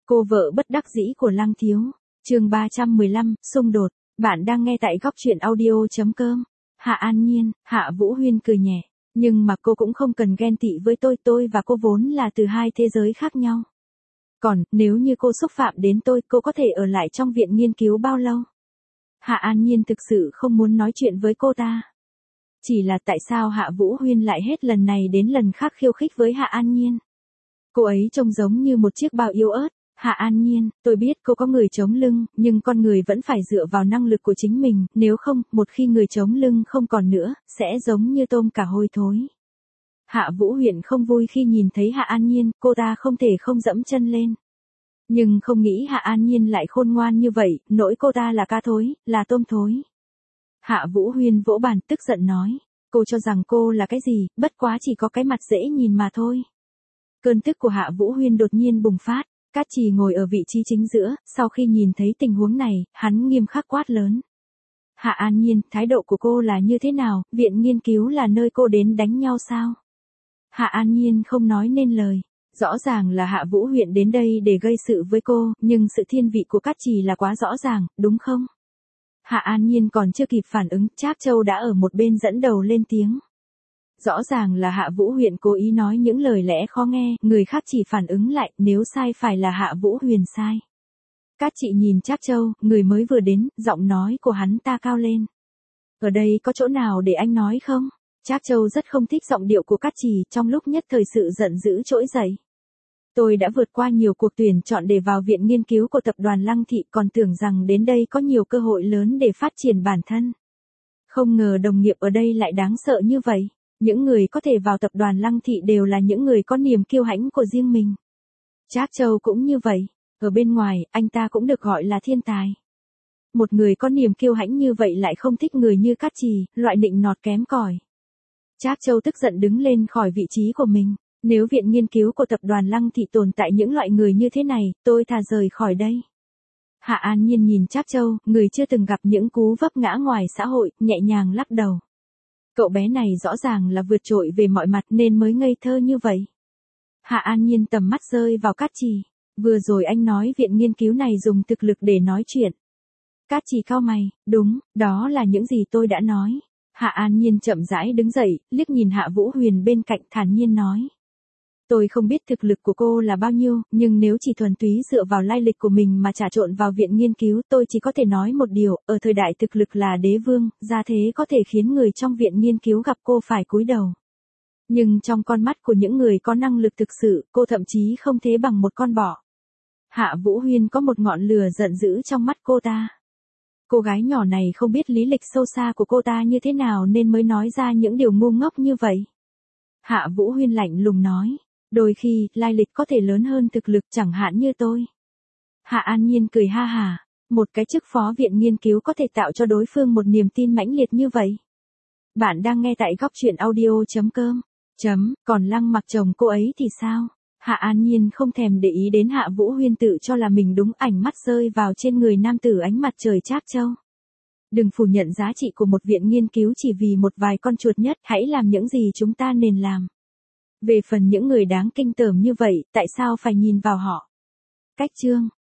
Cô vợ bất đắc dĩ của Lăng Thiếu. Chương 315, xung đột. Bạn đang nghe tại góc truyện audio.com. Hạ An Nhiên, Hạ Vũ Huyên cười nhẹ. Nhưng mà cô cũng không cần ghen tị với tôi và cô vốn là từ hai thế giới khác nhau. Còn, nếu như cô xúc phạm đến tôi, cô có thể ở lại trong viện nghiên cứu bao lâu? Hạ An Nhiên thực sự không muốn nói chuyện với cô ta. Chỉ là tại sao Hạ Vũ Huyên lại hết lần này đến lần khác khiêu khích với Hạ An Nhiên? Cô ấy trông giống như một chiếc bao yếu ớt. Hạ An Nhiên, tôi biết cô có người chống lưng, nhưng con người vẫn phải dựa vào năng lực của chính mình, nếu không, một khi người chống lưng không còn nữa, sẽ giống như tôm cả hôi thối. Hạ Vũ Huyên không vui khi nhìn thấy Hạ An Nhiên, cô ta không thể không dẫm chân lên. Nhưng không nghĩ Hạ An Nhiên lại khôn ngoan như vậy, nỗi cô ta là cá thối, là tôm thối. Hạ Vũ Huyên vỗ bàn tức giận nói, cô cho rằng cô là cái gì, bất quá chỉ có cái mặt dễ nhìn mà thôi. Cơn tức của Hạ Vũ Huyên đột nhiên bùng phát. Cát Trì ngồi ở vị trí chính giữa, sau khi nhìn thấy tình huống này, hắn nghiêm khắc quát lớn. Hạ An Nhiên, thái độ của cô là như thế nào, viện nghiên cứu là nơi cô đến đánh nhau sao? Hạ An Nhiên không nói nên lời. Rõ ràng là Hạ Vũ Huyên đến đây để gây sự với cô, nhưng sự thiên vị của Cát Trì là quá rõ ràng, đúng không? Hạ An Nhiên còn chưa kịp phản ứng, Trác Châu đã ở một bên dẫn đầu lên tiếng. Rõ ràng là Hạ Vũ Huyên cố ý nói những lời lẽ khó nghe, người khác chỉ phản ứng lại, nếu sai phải là Hạ Vũ Huyên sai. Cát Chị nhìn Trác Châu, người mới vừa đến, giọng nói của hắn ta cao lên. Ở đây có chỗ nào để anh nói không? Trác Châu rất không thích giọng điệu của Cát Chị, trong lúc nhất thời sự giận dữ trỗi dậy. Tôi đã vượt qua nhiều cuộc tuyển chọn để vào viện nghiên cứu của tập đoàn Lăng Thị, còn tưởng rằng đến đây có nhiều cơ hội lớn để phát triển bản thân. Không ngờ đồng nghiệp ở đây lại đáng sợ như vậy. Những người có thể vào tập đoàn Lăng Thị đều là những người có niềm kiêu hãnh của riêng mình. Trác Châu cũng như vậy, ở bên ngoài, anh ta cũng được gọi là thiên tài. Một người có niềm kiêu hãnh như vậy lại không thích người như Cát Trì, loại nịnh nọt kém cỏi. Trác Châu tức giận đứng lên khỏi vị trí của mình. Nếu viện nghiên cứu của tập đoàn Lăng Thị tồn tại những loại người như thế này, tôi thà rời khỏi đây. Hạ An Nhiên nhìn Trác Châu, người chưa từng gặp những cú vấp ngã ngoài xã hội, nhẹ nhàng lắc đầu. Cậu bé này rõ ràng là vượt trội về mọi mặt nên mới ngây thơ như vậy. Hạ An Nhiên tầm mắt rơi vào Cát Trì. Vừa rồi anh nói viện nghiên cứu này dùng thực lực để nói chuyện. Cát Trì cau mày, đúng, đó là những gì tôi đã nói. Hạ An Nhiên chậm rãi đứng dậy, liếc nhìn Hạ Vũ Huyên bên cạnh thản nhiên nói. Tôi không biết thực lực của cô là bao nhiêu, nhưng nếu chỉ thuần túy dựa vào lai lịch của mình mà trà trộn vào viện nghiên cứu, tôi chỉ có thể nói một điều, ở thời đại thực lực là đế vương, gia thế có thể khiến người trong viện nghiên cứu gặp cô phải cúi đầu. Nhưng trong con mắt của những người có năng lực thực sự, cô thậm chí không thế bằng một con bọ. Hạ Vũ Huyên có một ngọn lửa giận dữ trong mắt cô ta. Cô gái nhỏ này không biết lý lịch sâu xa của cô ta như thế nào nên mới nói ra những điều ngu ngốc như vậy. Hạ Vũ Huyên lạnh lùng nói. Đôi khi, lai lịch có thể lớn hơn thực lực chẳng hạn như tôi. Hạ An Nhiên cười ha hà, một cái chức phó viện nghiên cứu có thể tạo cho đối phương một niềm tin mãnh liệt như vậy. Bạn đang nghe tại góc truyện audio.com. Còn Lăng Mặc chồng cô ấy thì sao? Hạ An Nhiên không thèm để ý đến Hạ Vũ Huyên tự cho là mình đúng, ánh mắt rơi vào trên người nam tử ánh mặt trời Trác Châu. Đừng phủ nhận giá trị của một viện nghiên cứu chỉ vì một vài con chuột nhất, hãy làm những gì chúng ta nên làm. Về phần những người đáng kinh tởm như vậy, tại sao phải nhìn vào họ? Cách chương